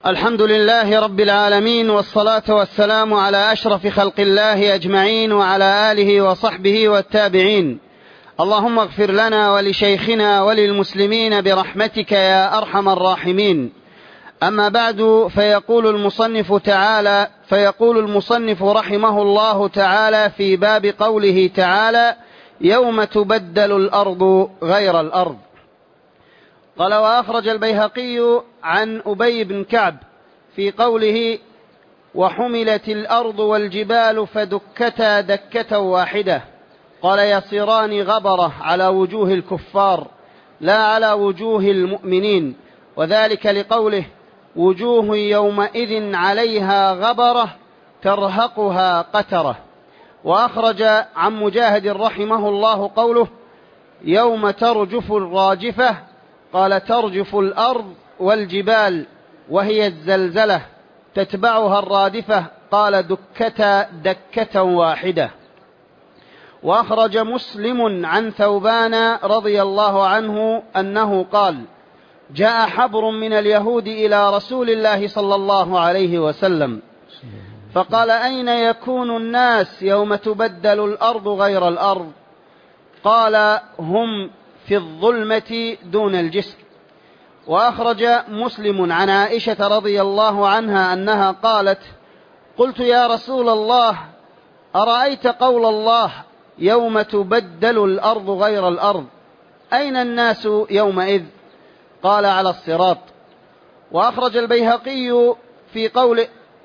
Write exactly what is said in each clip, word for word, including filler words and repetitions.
الحمد لله رب العالمين، والصلاة والسلام على أشرف خلق الله أجمعين، وعلى آله وصحبه والتابعين. اللهم اغفر لنا ولشيخنا وللمسلمين برحمتك يا أرحم الراحمين. أما بعد، فيقول المصنف تعالى فيقول المصنف رحمه الله تعالى في باب قوله تعالى: يوم تبدل الأرض غير الأرض. قال: وأخرج البيهقي عن أبي بن كعب في قوله: وحملت الأرض والجبال فدكتا دكة واحدة. قال: يصيران غبرة على وجوه الكفار لا على وجوه المؤمنين، وذلك لقوله: وجوه يومئذ عليها غبرة ترهقها قترة. وأخرج عن مجاهد رحمه الله قوله: يوم ترجف الراجفة. قال: ترجف الأرض والجبال وهي الزلزلة تتبعها الرادفة. قال: دكتا دكة واحدة. وأخرج مسلم عن ثوبان رضي الله عنه أنه قال: جاء حبر من اليهود إلى رسول الله صلى الله عليه وسلم فقال: أين يكون الناس يوم تبدل الأرض غير الأرض؟ قال: هم في الظلمة دون الجسر. وأخرج مسلم عن عائشة رضي الله عنها أنها قالت: قلت: يا رسول الله، أرأيت قول الله: يوم تبدل الأرض غير الأرض، أين الناس يومئذ؟ قال: على الصراط. وأخرج البيهقي في قول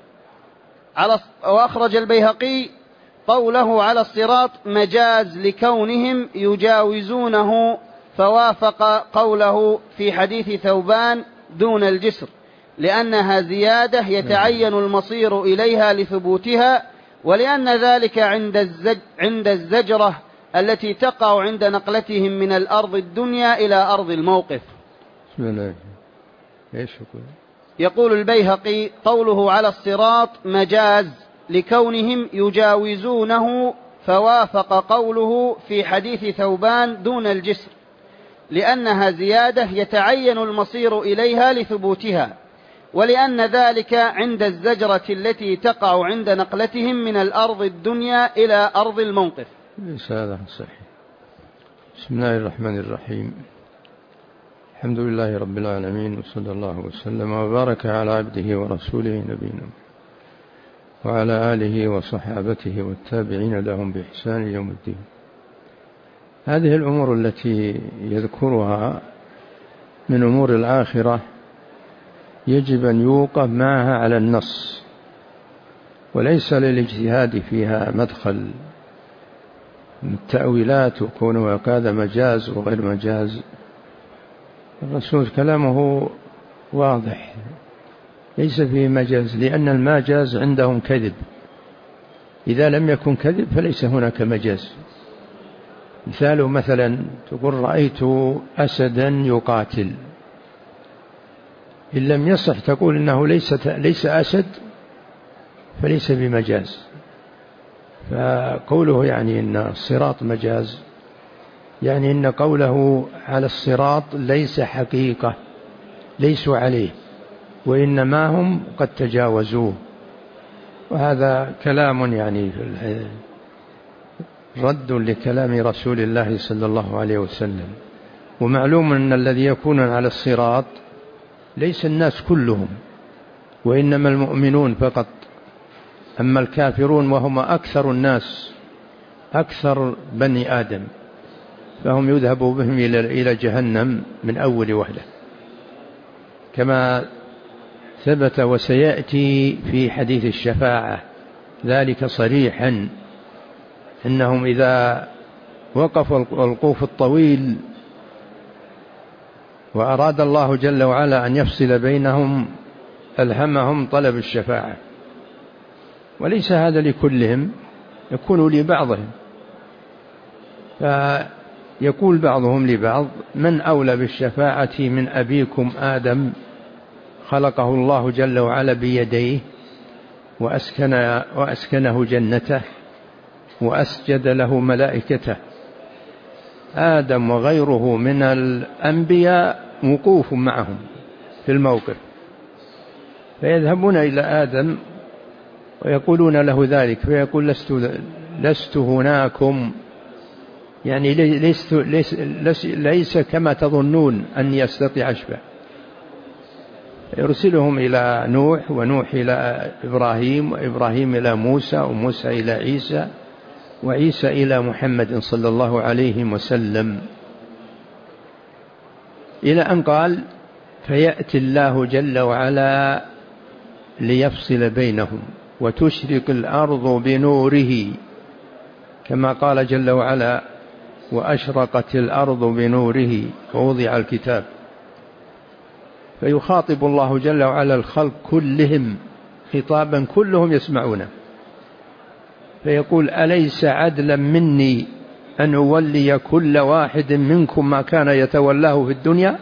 على وأخرج البيهقي قوله على الصراط مجاز لكونهم يجاوزونه، فوافق قوله في حديث ثوبان دون الجسر، لأنها زيادة يتعين المصير إليها لثبوتها، ولأن ذلك عند الزج عند الزجرة التي تقع عند نقلتهم من الأرض الدنيا إلى أرض الموقف. بسم الله. إيش يقول؟ يقول البيهقي: قوله على الصراط مجاز لكونهم يجاوزونه، فوافق قوله في حديث ثوبان دون الجسر، لأنها زيادة يتعين المصير إليها لثبوتها، ولأن ذلك عند الزجرة التي تقع عند نقلتهم من الأرض الدنيا إلى أرض الموقف. ليس هذا صحيح. بسم الله الرحمن الرحيم. الحمد لله رب العالمين، وصلى الله وسلم وبارك على عبده ورسوله نبينا وعلى آله وصحابته والتابعين لهم بإحسان يوم الدين. هذه الأمور التي يذكرها من أمور الآخرة يجب أن يوقف معها على النص، وليس للاجتهاد فيها مدخل من التأويلات وكونه هذا مجاز وغير مجاز. الرسول كلامه واضح، ليس فيه مجاز، لأن المجاز عندهم كذب. إذا لم يكن كذب فليس هناك مجاز. مثاله مثلا تقول: رأيت أسدا يقاتل، إن لم يصح تقول إنه ليس, ليس أسد فليس بمجاز. فقوله يعني إن الصراط مجاز، يعني إن قوله على الصراط ليس حقيقة، ليسوا عليه، وإنما هم قد تجاوزوه. وهذا كلام يعني رد لكلام رسول الله صلى الله عليه وسلم. ومعلوم أن الذي يكون على الصراط ليس الناس كلهم، وإنما المؤمنون فقط. أما الكافرون وهم أكثر الناس، أكثر بني آدم، فهم يذهب بهم إلى جهنم من أول وهلة، كما ثبت وسيأتي في حديث الشفاعة ذلك صريحا، إنهم إذا وقفوا الوقوف الطويل وأراد الله جل وعلا أن يفصل بينهم ألهمهم طلب الشفاعة، وليس هذا لكلهم، يكون لبعضهم. فيقول بعضهم لبعض: من أولى بالشفاعة من أبيكم آدم خلقه الله جل وعلا بيديه وأسكن وأسكنه جنته وأسجد له ملائكته. آدم وغيره من الأنبياء وقوف معهم في الموقف، فيذهبون إلى آدم ويقولون له ذلك، فيقول لست, لست هناكم، يعني ليس, ليس, ليس, ليس كما تظنون أني أستطيع أشبع. يرسلهم إلى نوح، ونوح إلى إبراهيم، وإبراهيم إلى موسى، وموسى إلى عيسى، وعيسى إلى محمد صلى الله عليه وسلم، إلى أن قال فيأتي الله جل وعلا ليفصل بينهم وتشرق الأرض بنوره، كما قال جل وعلا وأشرقت الأرض بنوره ووضع الكتاب. فيخاطب الله جل وعلا الخلق كلهم خطابا كلهم يسمعونه، فيقول أليس عدلا مني أن أولي كل واحد منكم ما كان يتولاه في الدنيا؟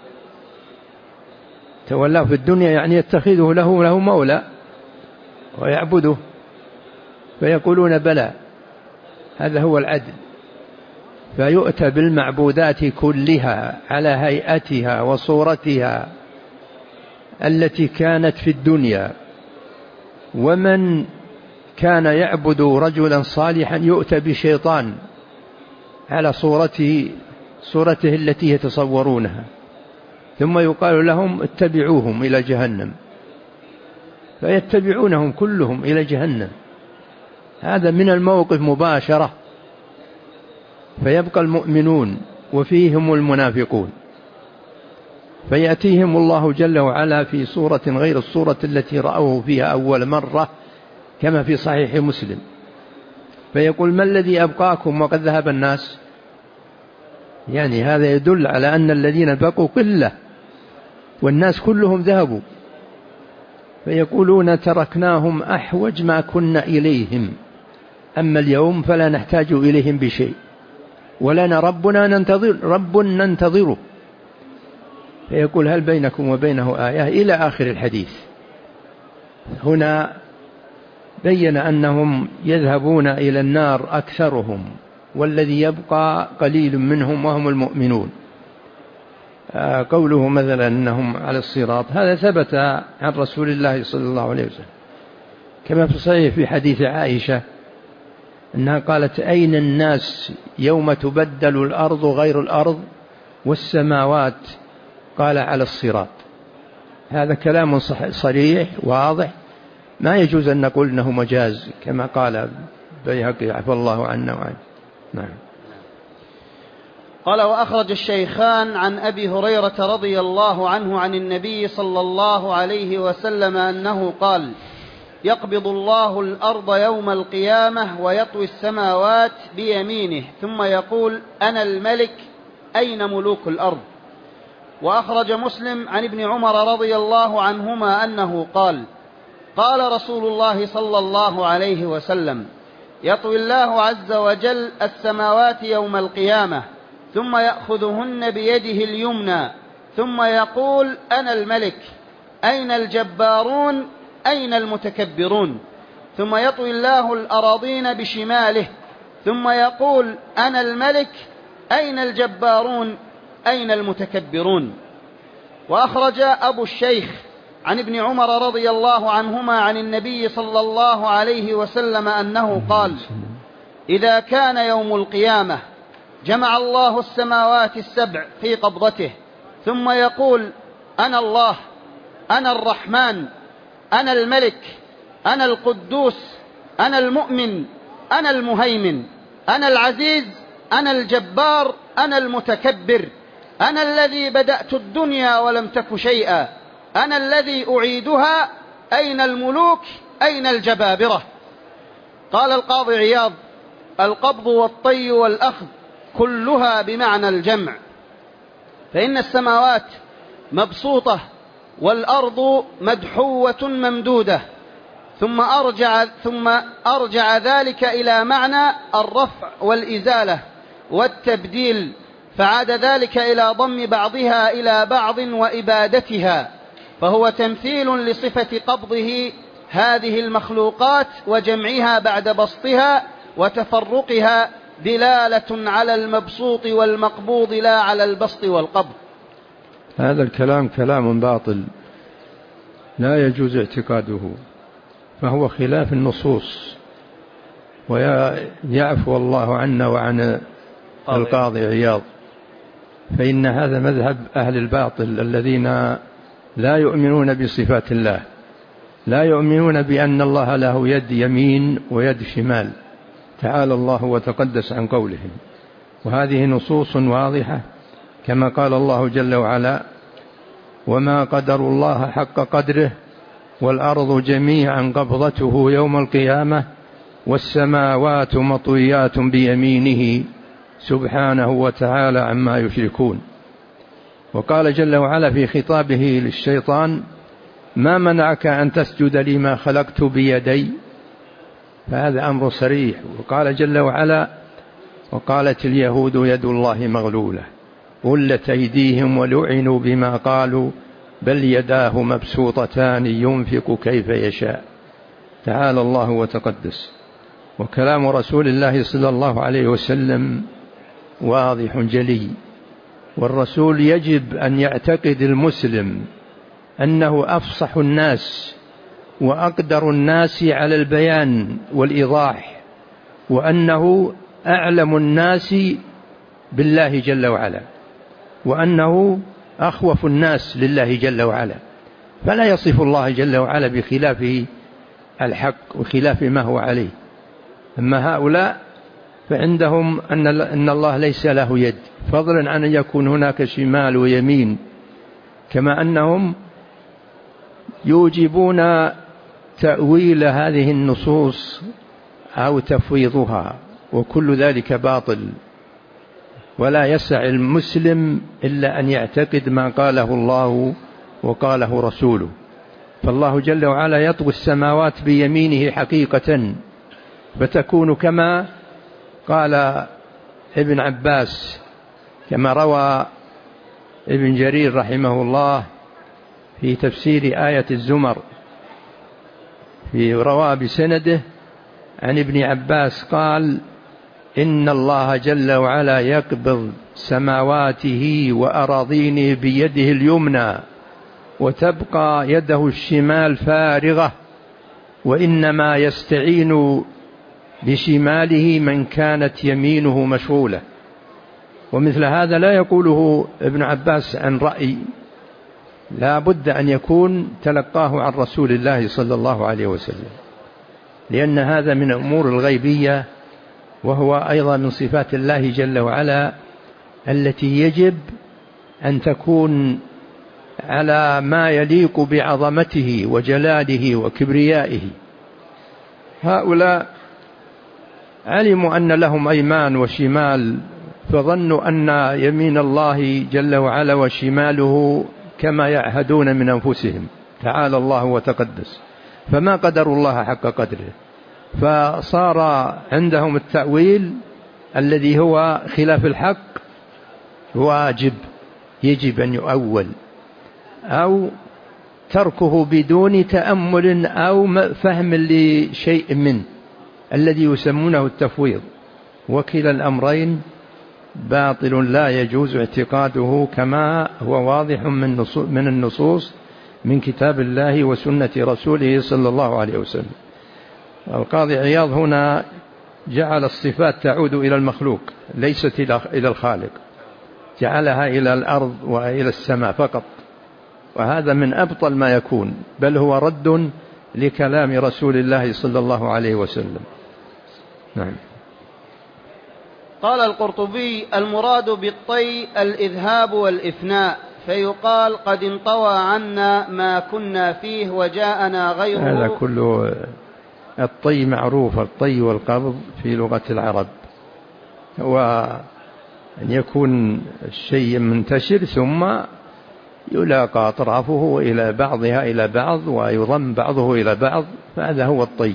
تولاه في الدنيا يعني يتخذه له له مولى ويعبده. فيقولون بلى، هذا هو العدل. فيؤتى بالمعبودات كلها على هيئتها وصورتها التي كانت في الدنيا، ومن كان يعبد رجلا صالحا يؤتى بشيطان على صورته صورته التي يتصورونها، ثم يقال لهم اتبعوهم إلى جهنم، فيتبعونهم كلهم إلى جهنم. هذا من الموقف مباشرة. فيبقى المؤمنون وفيهم المنافقون، فيأتيهم الله جل وعلا في صورة غير الصورة التي رأوه فيها أول مرة، كما في صحيح مسلم، فيقول ما الذي أبقاكم وقد ذهب الناس؟ يعني هذا يدل على أن الذين بقوا قلة والناس كلهم ذهبوا. فيقولون تركناهم أحوج ما كنا إليهم، أما اليوم فلا نحتاج إليهم بشيء، ولنا ربنا ننتظر رب ننتظره. فيقول هل بينكم وبينه آية إلى آخر الحديث. هنا بين أنهم يذهبون إلى النار أكثرهم، والذي يبقى قليل منهم وهم المؤمنون. قوله مثلا أنهم على الصراط هذا ثبت عن رسول الله صلى الله عليه وسلم، كما في صحيح في حديث عائشة أنها قالت أين الناس يوم تبدل الأرض غير الأرض والسماوات؟ قال على الصراط. هذا كلام صريح واضح، ما يجوز أن نقول أنه مجاز كما قال بيهقي عفى الله عنا وعنه. نعم. قال وأخرج الشيخان عن أبي هريرة رضي الله عنه عن النبي صلى الله عليه وسلم أنه قال يقبض الله الأرض يوم القيامة ويطوي السماوات بيمينه ثم يقول أنا الملك أين ملوك الأرض. وأخرج مسلم عن ابن عمر رضي الله عنهما أنه قال قال رسول الله صلى الله عليه وسلم يطوي الله عز وجل السماوات يوم القيامة ثم يأخذهن بيده اليمنى ثم يقول أنا الملك أين الجبارون أين المتكبرون. ثم يطوي الله الأراضين بشماله ثم يقول أنا الملك أين الجبارون أين المتكبرون. وأخرج أبو الشيخ عن ابن عمر رضي الله عنهما عن النبي صلى الله عليه وسلم أنه قال إذا كان يوم القيامة جمع الله السماوات السبع في قبضته ثم يقول أنا الله أنا الرحمن أنا الملك أنا القدوس أنا المؤمن أنا المهيمن أنا العزيز أنا الجبار أنا المتكبر أنا الذي بدأت الدنيا ولم تك شيئا أنا الذي أعيدها أين الملوك أين الجبابرة. قال القاضي عياض القبض والطي والأخذ كلها بمعنى الجمع، فإن السماوات مبسوطة والأرض مدحوة ممدودة، ثم أرجع, ثم أرجع ذلك إلى معنى الرفع والإزالة والتبديل، فعاد ذلك إلى ضم بعضها إلى بعض وإبادتها، فهو تمثيل لصفة قبضه هذه المخلوقات وجمعها بعد بسطها وتفرقها دلالة على المبسوط والمقبوض لا على البسط والقبض. هذا الكلام كلام باطل، لا يجوز اعتقاده، فهو خلاف النصوص. ويعفو الله عنا وعن القاضي عياض، فإن هذا مذهب أهل الباطل الذين لا يؤمنون بصفات الله، لا يؤمنون بأن الله له يد يمين ويد شمال، تعالى الله وتقدس عن قولهم. وهذه نصوص واضحة كما قال الله جل وعلا: وما قدروا الله حق قدره والأرض جميعا قبضته يوم القيامة والسماوات مطويات بيمينه سبحانه وتعالى عما يشركون. وقال جل وعلا في خطابه للشيطان: ما منعك أن تسجد لما خلقت بيدي، فهذا أمر صريح. وقال جل وعلا: وقالت اليهود يد الله مغلولة غلت أيديهم ولعنوا بما قالوا بل يداه مبسوطتان ينفق كيف يشاء، تعالى الله وتقدس. وكلام رسول الله صلى الله عليه وسلم واضح جلي، والرسول يجب أن يعتقد المسلم أنه أفصح الناس وأقدر الناس على البيان والإيضاح، وأنه أعلم الناس بالله جل وعلا، وأنه أخوف الناس لله جل وعلا، فلا يصف الله جل وعلا بخلاف الحق وخلاف ما هو عليه. أما هؤلاء فعندهم أن الله ليس له يد، فضلا عن أن يكون هناك شمال ويمين، كما أنهم يوجبون تأويل هذه النصوص أو تفويضها، وكل ذلك باطل. ولا يسع المسلم إلا أن يعتقد ما قاله الله وقاله رسوله. فالله جل وعلا يطوي السماوات بيمينه حقيقة، فتكون كما قال ابن عباس، كما روى ابن جرير رحمه الله في تفسير آية الزمر، في روى بسنده عن ابن عباس قال: إن الله جل وعلا يقبض سماواته وأراضينه بيده اليمنى وتبقى يده الشمال فارغة، وإنما يستعين بشماله من كانت يمينه مشغولة. ومثل هذا لا يقوله ابن عباس عن رأي، لا بد أن يكون تلقاه عن رسول الله صلى الله عليه وسلم، لأن هذا من أمور الغيبية، وهو أيضا من صفات الله جل وعلا التي يجب أن تكون على ما يليق بعظمته وجلاله وكبريائه. هؤلاء علموا أن لهم أيمان وشمال، فظنوا أن يمين الله جل وعلا وشماله كما يعهدون من أنفسهم، تعالى الله وتقدس، فما قدروا الله حق قدره، فصار عندهم التأويل الذي هو خلاف الحق واجب، يجب أن يؤول، أو تركه بدون تأمل أو فهم لشيء منه الذي يسمونه التفويض. وكلا الأمرين باطل لا يجوز اعتقاده، كما هو واضح من النصوص من كتاب الله وسنة رسوله صلى الله عليه وسلم. القاضي عياض هنا جعل الصفات تعود إلى المخلوق ليست إلى الخالق، جعلها إلى الأرض وإلى السماء فقط، وهذا من أبطل ما يكون، بل هو رد لكلام رسول الله صلى الله عليه وسلم. نعم. قال القرطبي: المراد بالطي الإذهاب والإفناء، فيقال قد انطوى عنا ما كنا فيه وجاءنا غيره. هذا كله الطي معروف، الطي والقبض في لغة العرب هو أن يكون الشيء منتشر ثم يلاقى أطرافه إلى بعضها إلى بعض ويضم بعضه إلى بعض، فهذا هو الطي.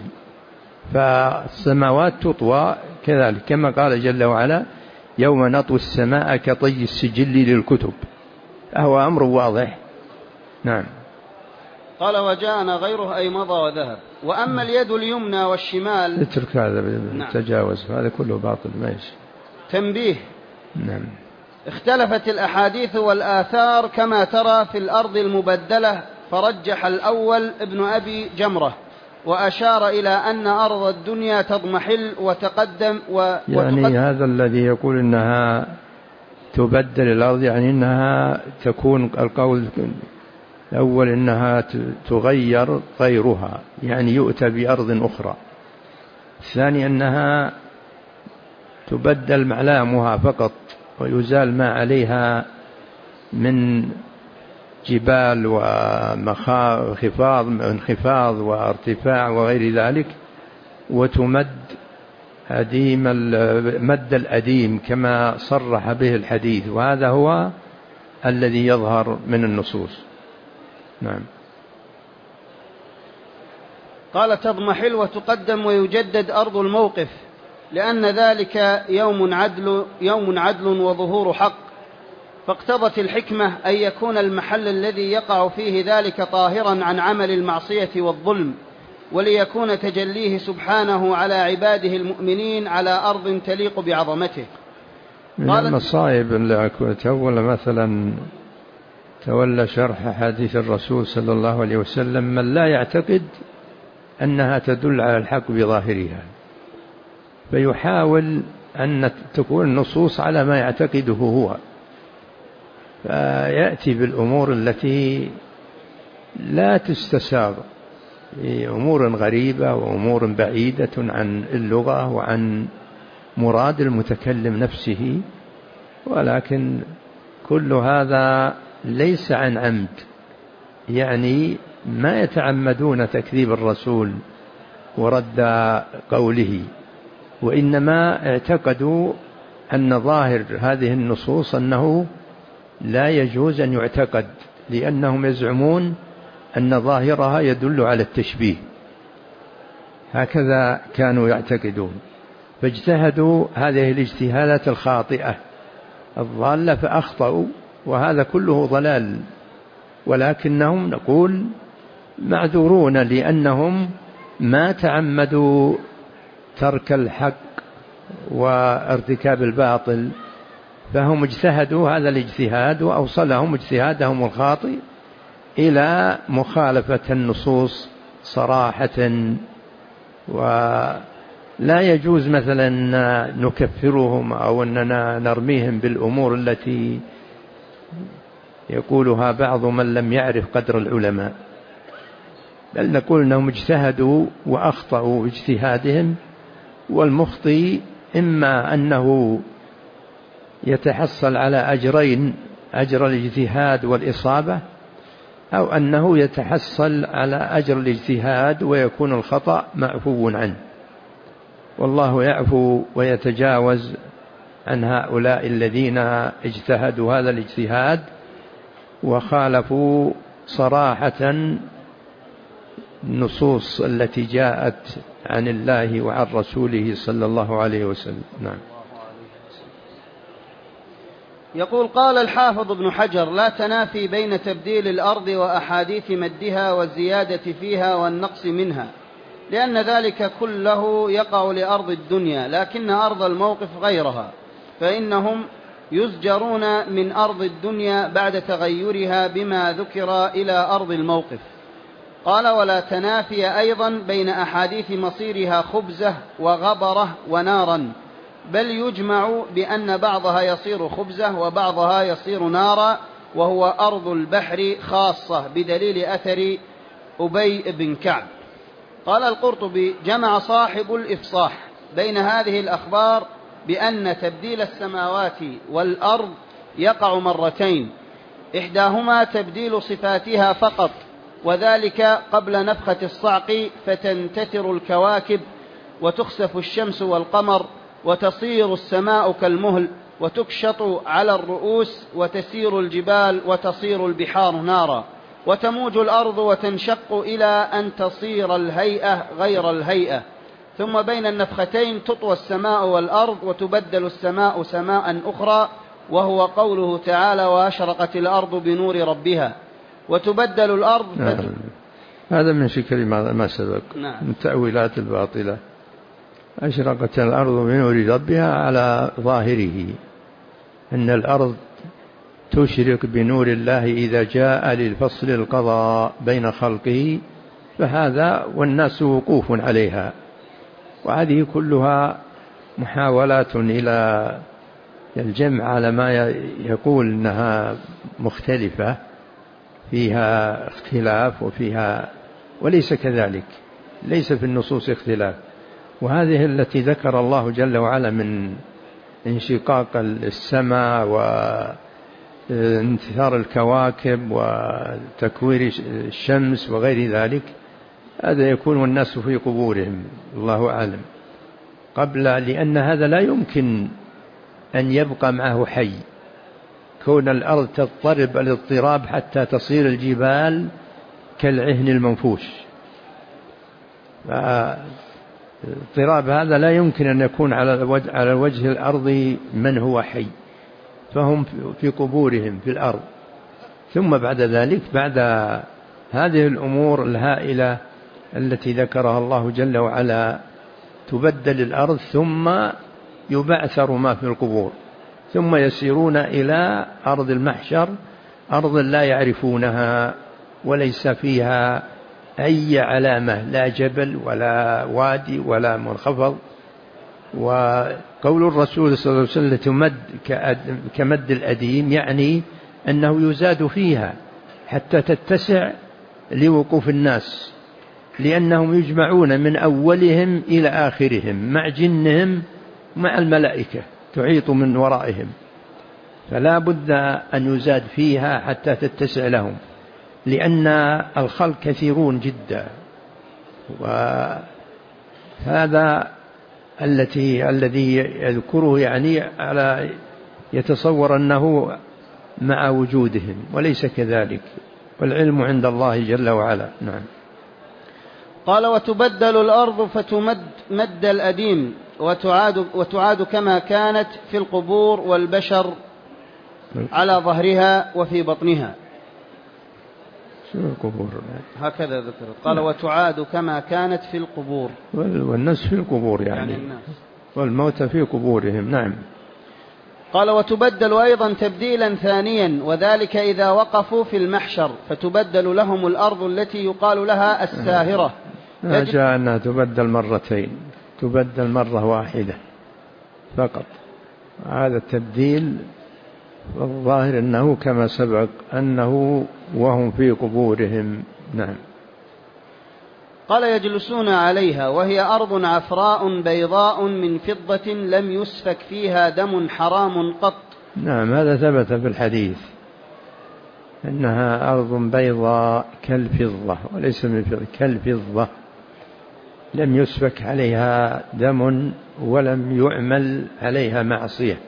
فالسماوات تطوى كذلك، كما قال جل وعلا: يوم نطوي السماء كطي السجل للكتب، فهو أمر واضح. نعم. قال: وجاءنا غيره أي مضى وذهب. وأما اليد اليمنى والشمال، اترك هذا بالتجاوز، هذا كله باطل ماشي. تنبيه: نعم. اختلفت الأحاديث والآثار كما ترى في الأرض المبدلة فرجح الأول ابن أبي جمرة، وأشار إلى أن أرض الدنيا تضمحل وتقدم و... يعني وتقدم هذا الذي يقول إنها تبدل الأرض، يعني إنها تكون، القول الأول إنها تغير غيرها، يعني يؤتى بأرض أخرى. الثاني أنها تبدل معلامها فقط ويزال ما عليها من جبال وخفاض انخفاض وارتفاع وغير ذلك، وتمد أديم مد الأديم كما صرح به الحديث، وهذا هو الذي يظهر من النصوص. نعم. قال تضمحل وتقدم ويجدد أرض الموقف، لأن ذلك يوم عدل, يوم عدل وظهور حق، فاقتضت الحكمة أن يكون المحل الذي يقع فيه ذلك طاهرا عن عمل المعصية والظلم، وليكون تجليه سبحانه على عباده المؤمنين على أرض تليق بعظمته. من المصائب اللي تولى مثلا تولى شرح حديث الرسول صلى الله عليه وسلم من لا يعتقد أنها تدل على الحق بظاهرها، فيحاول أن تكون النصوص على ما يعتقده هو، فيأتي بالأمور التي لا تستساغ، أمور غريبة وأمور بعيدة عن اللغة وعن مراد المتكلم نفسه، ولكن كل هذا ليس عن عمد، يعني ما يتعمدون تكذيب الرسول ورد قوله، وإنما اعتقدوا أن ظاهر هذه النصوص أنه لا يجوز أن يعتقد، لأنهم يزعمون أن ظاهرها يدل على التشبيه، هكذا كانوا يعتقدون، فاجتهدوا هذه الاجتهادات الخاطئة الضالة فأخطأوا، وهذا كله ضلال، ولكنهم نقول معذورون لأنهم ما تعمدوا ترك الحق وارتكاب الباطل، فهم اجتهدوا هذا الاجتهاد وأوصلهم اجتهادهم الخاطئ إلى مخالفة النصوص صراحة. ولا يجوز مثلا نكفرهم أو أننا نرميهم بالأمور التي يقولها بعض من لم يعرف قدر العلماء، بل نقول أنهم اجتهدوا وأخطأوا باجتهادهم، والمخطئ إما أنه يتحصل على أجرين، أجر الاجتهاد والإصابة، أو أنه يتحصل على أجر الاجتهاد ويكون الخطأ معفو عنه، والله يعفو ويتجاوز عن هؤلاء الذين اجتهدوا هذا الاجتهاد وخالفوا صراحة النصوص التي جاءت عن الله وعن رسوله صلى الله عليه وسلم. نعم. يقول قال الحافظ ابن حجر لا تنافي بين تبديل الأرض وأحاديث مدها والزيادة فيها والنقص منها، لأن ذلك كله يقع لأرض الدنيا، لكن أرض الموقف غيرها، فإنهم يزجرون من أرض الدنيا بعد تغيرها بما ذكر إلى أرض الموقف. قال ولا تنافي أيضا بين أحاديث مصيرها خبزة وغبرة ونارا، بل يجمع بأن بعضها يصير خبزة وبعضها يصير نارا، وهو أرض البحر خاصة بدليل أثر أبي بن كعب. قال القرطبي جمع صاحب الإفصاح بين هذه الأخبار بأن تبديل السماوات والأرض يقع مرتين، إحداهما تبديل صفاتها فقط، وذلك قبل نفخة الصعق فتنتثر الكواكب وتخسف الشمس والقمر وتصير السماء كالمهل وتكشط على الرؤوس وتسير الجبال وتصير البحار نارا وتموج الأرض وتنشق إلى أن تصير الهيئة غير الهيئة، ثم بين النفختين تطوى السماء والأرض وتبدل السماء سماء أخرى، وهو قوله تعالى وأشرقت الأرض بنور ربها، وتبدل الأرض نعم. هذا من شكل ما سبق. نعم. من التأويلات الباطلة. أشرقت الأرض بنور ربها على ظاهره أن الأرض تشرق بنور الله إذا جاء للفصل القضاء بين خلقه، فهذا والناس وقوف عليها. وهذه كلها محاولات إلى الجمع على ما يقول أنها مختلفة، فيها اختلاف وفيها، وليس كذلك، ليس في النصوص اختلاف. وهذه التي ذكر الله جل وعلا من انشقاق السماء وانتثار الكواكب وتكوير الشمس وغير ذلك، هذا يكون الناس في قبورهم، الله أعلم، قبل، لأن هذا لا يمكن أن يبقى معه حي، كون الأرض تضطرب الاضطراب حتى تصير الجبال كالعهن المنفوش، اضطراب هذا لا يمكن أن يكون على وجه الأرض من هو حي، فهم في قبورهم في الأرض. ثم بعد ذلك، بعد هذه الأمور الهائلة التي ذكرها الله جل وعلا، تبدل الأرض ثم يبعثر ما في القبور، ثم يسيرون إلى أرض المحشر، أرض لا يعرفونها وليس فيها أي علامة، لا جبل ولا وادي ولا منخفض. وقول الرسول صلى الله عليه وسلم تمد كمد الأديم، يعني أنه يزاد فيها حتى تتسع لوقوف الناس، لأنهم يجمعون من أولهم إلى آخرهم مع جنهم مع الملائكة تحيط من ورائهم، فلا بد أن يزاد فيها حتى تتسع لهم، لأن الخلق كثيرون جدا. وهذا التي الذي يذكره يعني على يتصور أنه مع وجودهم، وليس كذلك، والعلم عند الله جل وعلا. نعم. قال: وتبدل الأرض فتمد مد الأديم وتعاد, وتعاد كما كانت في القبور، والبشر على ظهرها وفي بطنها. شو القبور؟ هكذا ذكرت. قال: وتعاد كما كانت في القبور، والناس في القبور يعني, يعني الناس والموت في قبورهم. نعم. قال: وتبدل أيضا تبديلا ثانيا، وذلك إذا وقفوا في المحشر، فتبدل لهم الأرض التي يقال لها الساهرة. لا جاء أنها تبدل مرتين، تبدل مرة واحدة فقط. هذا التبديل الظاهر أنه كما سبق أنه وهم في قبورهم. نعم. قال: يجلسون عليها وهي أرض عفراء بيضاء من فضة لم يسفك فيها دم حرام قط. نعم، هذا ثبت في الحديث أنها أرض بيضاء كالفضة، وليس من فضة، كالفضة، لم يسفك عليها دم ولم يعمل عليها معصية.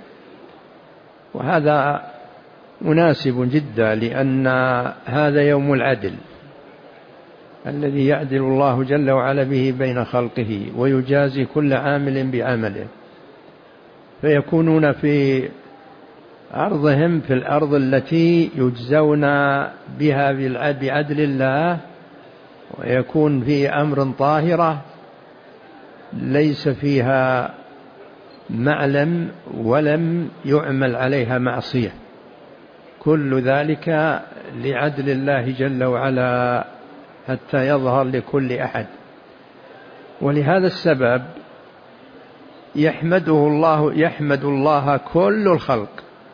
وهذا مناسب جدا، لأن هذا يوم العدل الذي يعدل الله جل وعلا به بين خلقه، ويجازي كل عامل بعمله، فيكونون في أرضهم، في الأرض التي يجزون بها بعدل الله، ويكون في أمر طاهرة ليس فيها معلم ولم يعمل عليها معصية، كل ذلك لعدل الله جل وعلا حتى يظهر لكل أحد. ولهذا السبب يحمده الله يحمد الله كل الخلق،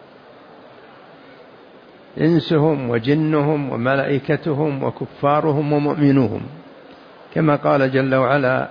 إنسهم وجنهم وملائكتهم وكفارهم ومؤمنوهم، كما قال جل وعلا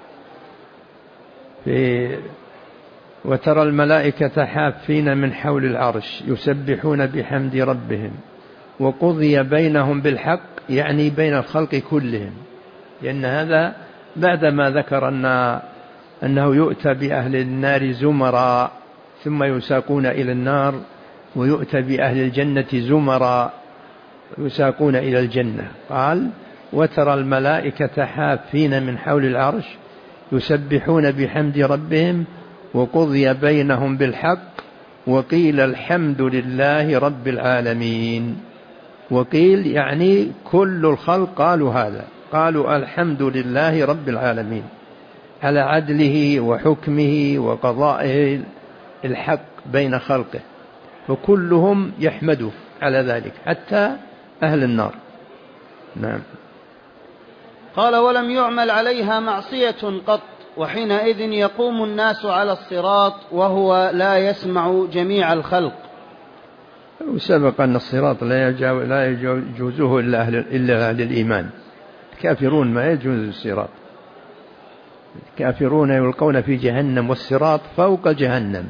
في: وترى الملائكة حافين من حول العرش يسبحون بحمد ربهم وقضي بينهم بالحق، يعني بين الخلق كلهم، لأن هذا بعدما ذكر أن أنه يؤتى بأهل النار زمرا ثم يساقون إلى النار، ويؤتى بأهل الجنة زمرا يساقون إلى الجنة. قال: وترى الملائكة حافين من حول العرش يسبحون بحمد ربهم وقضي بينهم بالحق وقيل الحمد لله رب العالمين. وقيل يعني كل الخلق قالوا هذا، قالوا الحمد لله رب العالمين على عدله وحكمه وقضائه الحق بين خلقه. فكلهم يحمده على ذلك حتى أهل النار. نعم. قال ولم يعمل عليها معصية قط، وحينئذ يقوم الناس على الصراط وهو لا يسمع جميع الخلق. وسبق أن الصراط لا يجوزه إلا أهل, إلا أهل الإيمان. الكافرون ما يجوز الصراط، الكافرون يلقون في جهنم والصراط فوق جهنم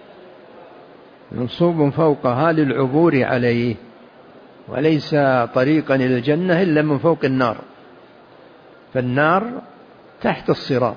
منصوب فوقها للعبور عليه، وليس طريقا إلى الجنة إلا من فوق النار، فالنار تحت الصراط.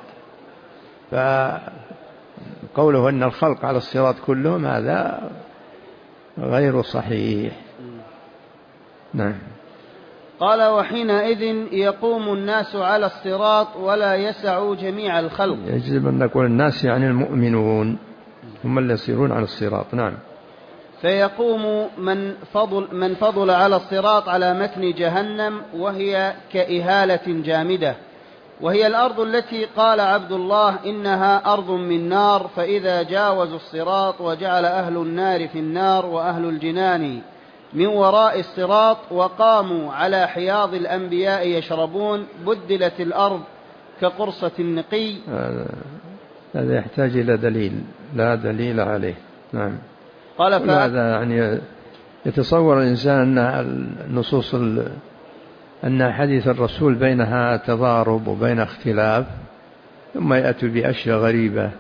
فقوله أن الخلق على الصراط كلهم هذا غير صحيح. نعم. قال وحينئذ يقوم الناس على الصراط ولا يسع جميع الخلق. يجب أن نقول الناس يعني المؤمنون هم اللي يصيرون على الصراط. نعم. فيقوم من فضل, من فضل على الصراط على متن جهنم، وهي كإهالة جامدة، وهي الأرض التي قال عبد الله إنها أرض من نار، فإذا جاوزوا الصراط وجعل أهل النار في النار وأهل الجنان من وراء الصراط وقاموا على حياض الأنبياء يشربون، بدلت الأرض كقرصة النقي. هذا يحتاج إلى دليل، لا دليل عليه. نعم. قال هذا يعني يتصور الإنسان أن النصوص أن حديث الرسول بينها تضارب وبين اختلاف، ثم يأتي بأشياء غريبة.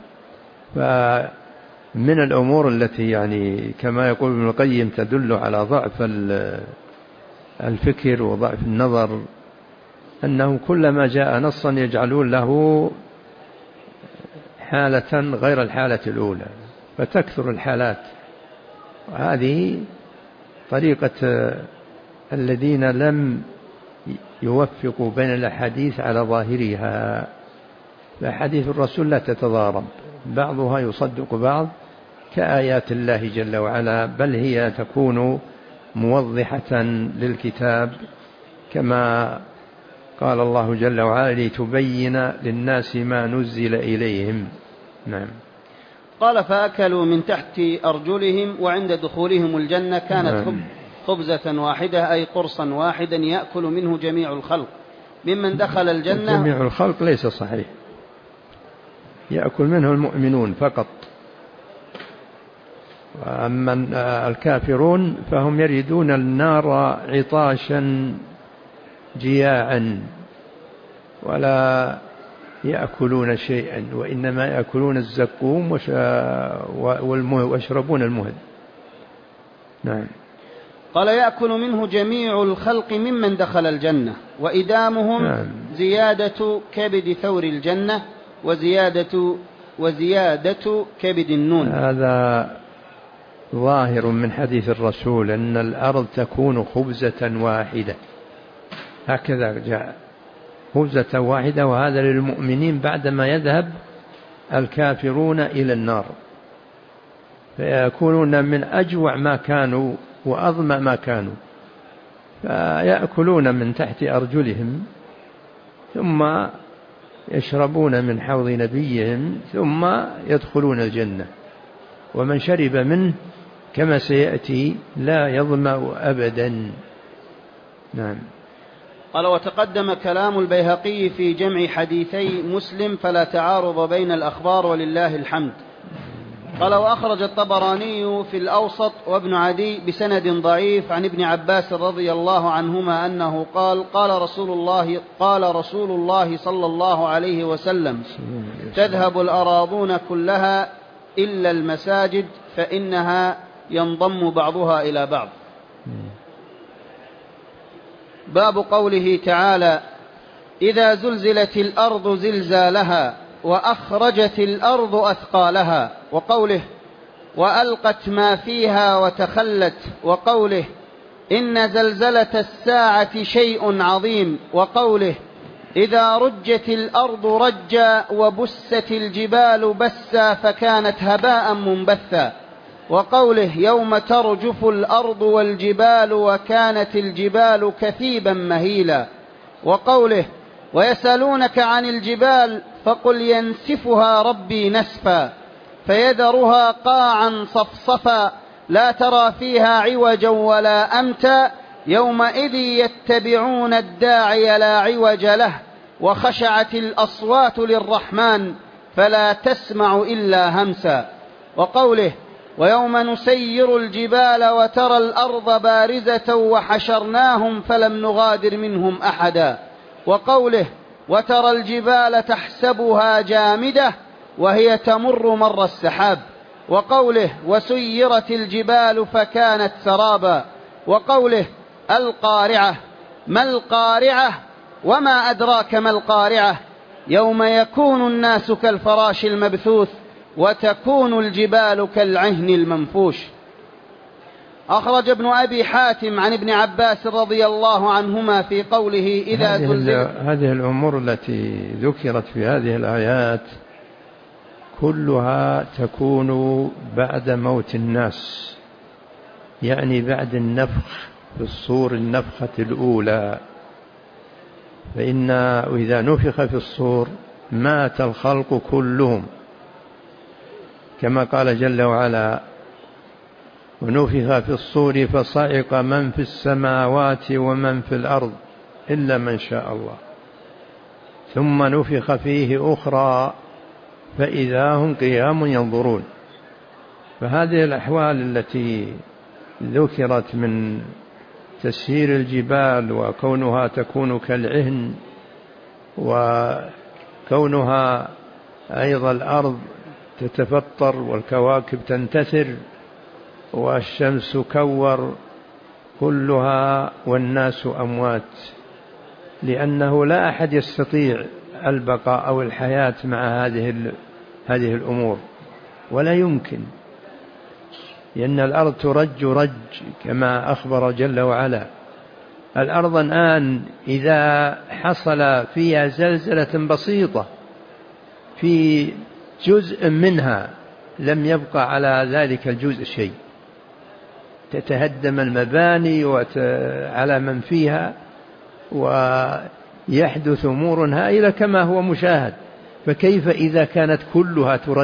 فمن الأمور التي يعني كما يقول ابن القيم تدل على ضعف الفكر وضعف النظر، أنه كلما جاء نصا يجعلون له حالة غير الحالة الأولى، فتكثر الحالات. وهذه طريقة الذين لم يوفقوا بين الأحاديث على ظاهرها. فحديث الرسول لا تتضارب، بعضها يصدق بعض كآيات الله جل وعلا، بل هي تكون موضحة للكتاب، كما قال الله جل وعلا لتبين للناس ما نزل إليهم. نعم. قال فأكلوا من تحت أرجلهم، وعند دخولهم الجنة كانت نعم. خبزة واحدة أي قرصا واحدا يأكل منه جميع الخلق ممن دخل الجنة. جميع الخلق ليس صحيح، يأكل منه المؤمنون فقط، وأما الكافرون فهم يردون النار عطاشا جياعا ولا يأكلون شيئا، وإنما يأكلون الزقوم ويشربون المهد. نعم. قال يأكل منه جميع الخلق ممن دخل الجنة، وإدامهم نعم. زيادة كبد ثور الجنة وزيادة, وزيادة كبد النون. هذا ظاهر من حديث الرسول أن الأرض تكون خبزة واحدة، هكذا جاء خبزة واحدة، وهذا للمؤمنين بعدما يذهب الكافرون إلى النار، فيكونون من أجوع ما كانوا وأظمأ ما كانوا، فيأكلون من تحت أرجلهم ثم يشربون من حوض نبيهم ثم يدخلون الجنة، ومن شرب منه كما سيأتي لا يظمأ أبدا. نعم. قال وتقدم كلام البيهقي في جمع حديثي مسلم، فلا تعارض بين الأخبار ولله الحمد. قال وأخرج الطبراني في الأوسط وابن عدي بسند ضعيف عن ابن عباس رضي الله عنهما أنه قال قال رسول الله قال رسول الله صلى الله عليه وسلم تذهب الأراضون كلها إلا المساجد فإنها ينضم بعضها إلى بعض. باب قوله تعالى إذا زلزلت الأرض زلزالها وأخرجت الأرض أثقالها، وقوله وألقت ما فيها وتخلت، وقوله إن زلزلة الساعة شيء عظيم، وقوله إذا رجت الأرض رجا وبست الجبال بسا فكانت هباء منبثا، وقوله يوم ترجف الأرض والجبال وكانت الجبال كثيبا مهيلا، وقوله ويسألونك عن الجبال فقل ينسفها ربي نسفا فيذرها قاعا صفصفا لا ترى فيها عوجا ولا أمتا يومئذ يتبعون الداعي لا عوج له وخشعت الأصوات للرحمن فلا تسمع إلا همسا. وقوله ويوم نسير الجبال وترى الأرض بارزة وحشرناهم فلم نغادر منهم أحدا. وقوله وترى الجبال تحسبها جامدة وهي تمر مر السحاب. وقوله وسيرت الجبال فكانت سرابا. وقوله القارعة ما القارعة وما أدراك ما القارعة يوم يكون الناس كالفراش المبثوث وتكون الجبال كالعهن المنفوش. أخرج ابن أبي حاتم عن ابن عباس رضي الله عنهما في قوله إذا زلزلت. هذه الأمور التي ذكرت في هذه الآيات كلها تكون بعد موت الناس، يعني بعد النفخ في الصور النفخة الأولى. فإن إذا نفخ في الصور مات الخلق كلهم كما قال جل وعلا ونفخ في الصور فصعق من في السماوات ومن في الأرض إلا من شاء الله ثم نفخ فيه أخرى فإذا هم قيام ينظرون. فهذه الأحوال التي ذكرت من تسيير الجبال وكونها تكون كالعهن وكونها أيضا الأرض تتفطر والكواكب تنتثر والشمس كور كلها والناس أموات، لأنه لا أحد يستطيع البقاء أو الحياة مع هذه هذه الأمور ولا يمكن، لأن الأرض ترج رج كما أخبر جل وعلا. الأرض الآن إذا حصل فيها زلزلة بسيطة في جزء منها لم يبقى على ذلك الجزء شيء، تتهدم المباني على من فيها ويحدث أمور هائلة كما هو مشاهد. فكيف إذا كانت كلها ترج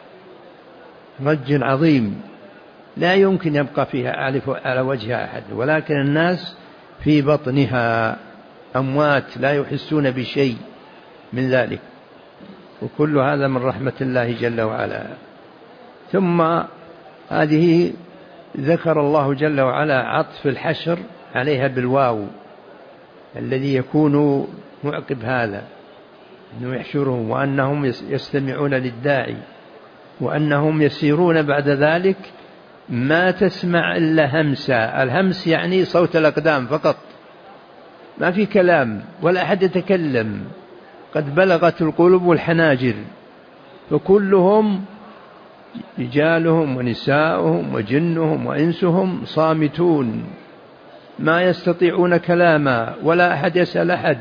رج عظيم لا يمكن يبقى فيها على وجه أحد، ولكن الناس في بطنها أموات لا يحسون بشيء من ذلك، وكل هذا من رحمة الله جل وعلا. ثم هذه ذكر الله جل وعلا عطف الحشر عليها بالواو الذي يكون معقب هذا أنه يحشرهم وأنهم يستمعون للداعي وأنهم يسيرون بعد ذلك ما تسمع إلا همسا. الهمس يعني صوت الأقدام فقط، ما في كلام ولا أحد يتكلم، قد بلغت القلوب والحناجر، فكلهم رجالهم ونساؤهم وجنهم وإنسهم صامتون ما يستطيعون كلاما ولا أحد يسأل أحد.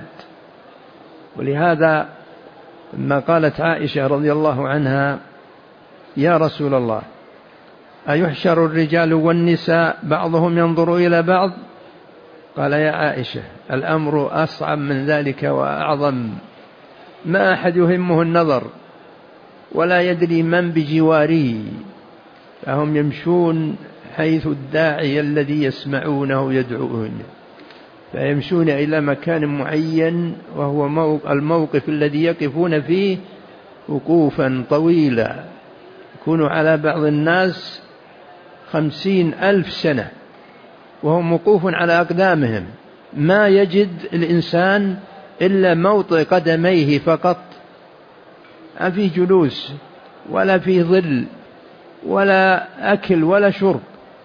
ولهذا ما قالت عائشة رضي الله عنها يا رسول الله أيحشر الرجال والنساء بعضهم ينظر إلى بعض؟ قال يا عائشة الأمر أصعب من ذلك وأعظم، ما أحد يهمه النظر ولا يدري من بجواره، فهم يمشون حيث الداعي الذي يسمعونه يدعوهم، فيمشون إلى مكان معين وهو الموقف الذي يقفون فيه وقوفا طويلا يكون على بعض الناس خمسين ألف سنة وهم وقوف على أقدامهم، ما يجد الإنسان إلا موطئ قدميه فقط، ما في جلوس ولا في ظل ولا أكل ولا شرب.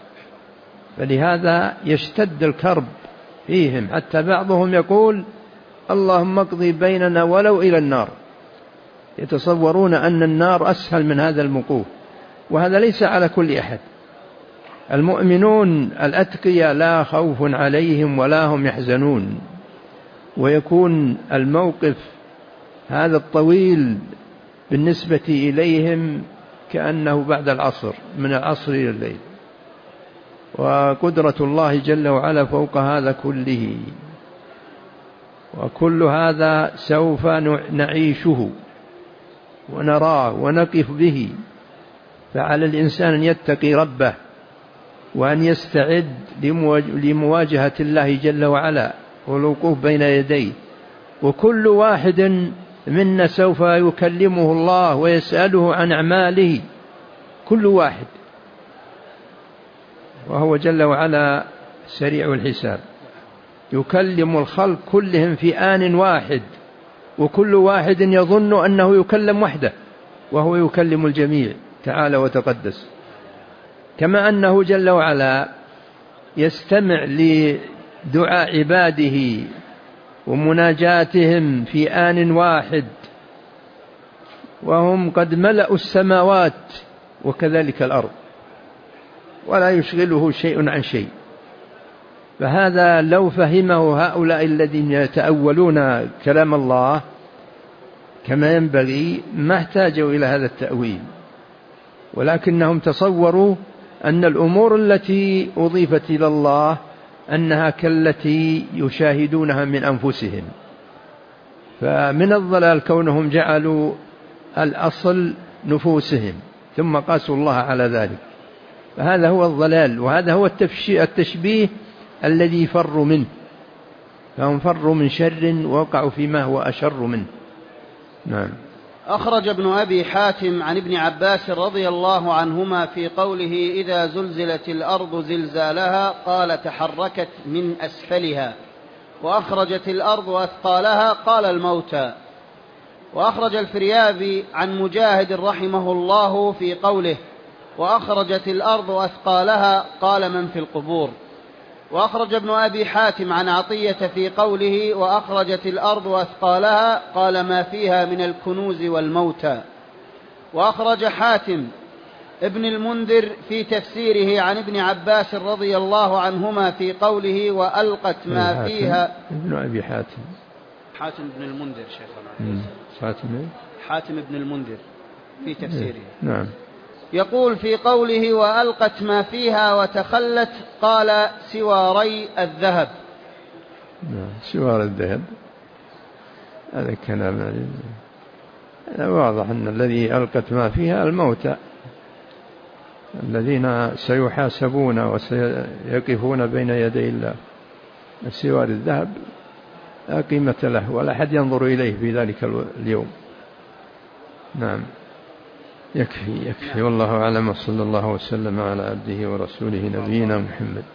فلهذا يشتد الكرب فيهم حتى بعضهم يقول اللهم اقضي بيننا ولو إلى النار، يتصورون أن النار أسهل من هذا الموقوف، وهذا ليس على كل أحد. المؤمنون الأتقياء لا خوف عليهم ولا هم يحزنون، ويكون الموقف هذا الطويل بالنسبة إليهم كأنه بعد العصر، من العصر إلى الليل، وقدرة الله جل وعلا فوق هذا كله. وكل هذا سوف نعيشه ونراه ونقف به، فعلى الإنسان أن يتقي ربه وأن يستعد لمواجهة الله جل وعلا والوقوف بين يديه. وكل واحد منا سوف يكلمه الله ويسأله عن أعماله، كل واحد، وهو جل وعلا سريع الحساب، يكلم الخلق كلهم في آن واحد، وكل واحد يظن أنه يكلم وحده وهو يكلم الجميع تعالى وتقدس. كما أنه جل وعلا يستمع لدعاء عباده ومناجاتهم في آن واحد وهم قد ملأوا السماوات وكذلك الأرض، ولا يشغله شيء عن شيء. فهذا لو فهمه هؤلاء الذين يتأولون كلام الله كما ينبغي ما احتاجوا إلى هذا التأويل، ولكنهم تصوروا أن الأمور التي أضيفت إلى الله أنها كالتي يشاهدونها من أنفسهم. فمن الضلال كونهم جعلوا الأصل نفوسهم ثم قاسوا الله على ذلك، فهذا هو الضلال، وهذا هو التشبيه الذي فروا منه، فهم فروا من شر ووقعوا فيما هو أشر منه. نعم. أخرج ابن أبي حاتم عن ابن عباس رضي الله عنهما في قوله إذا زلزلت الأرض زلزالها قال تحركت من أسفلها، وأخرجت الأرض أثقالها قال الموتى. وأخرج الفريابي عن مجاهد رحمه الله في قوله وأخرجت الأرض أثقالها قال من في القبور. وأخرج ابن أبي حاتم عن عطية في قوله وأخرجت الأرض أثقالها قال ما فيها من الكنوز والموتى. وأخرج حاتم ابن المنذر في تفسيره عن ابن عباس رضي الله عنهما في قوله وألقت ما فيها. ابن أبي حاتم حاتم ابن المنذر شيخنا حاتم حاتم ابن المنذر في تفسيره. نعم. يقول في قوله وألقت ما فيها وتخلت قال سواري الذهب. سوار الذهب هذا كلام هذا واضح أن الذي ألقت ما فيها الموتى الذين سيحاسبون وسيقفون بين يدي الله. سوار الذهب لا قيمة له ولا أحد ينظر إليه في ذلك اليوم. نعم. يكفي يكفي والله أعلم، صلى الله وسلم على عبده ورسوله نبينا محمد.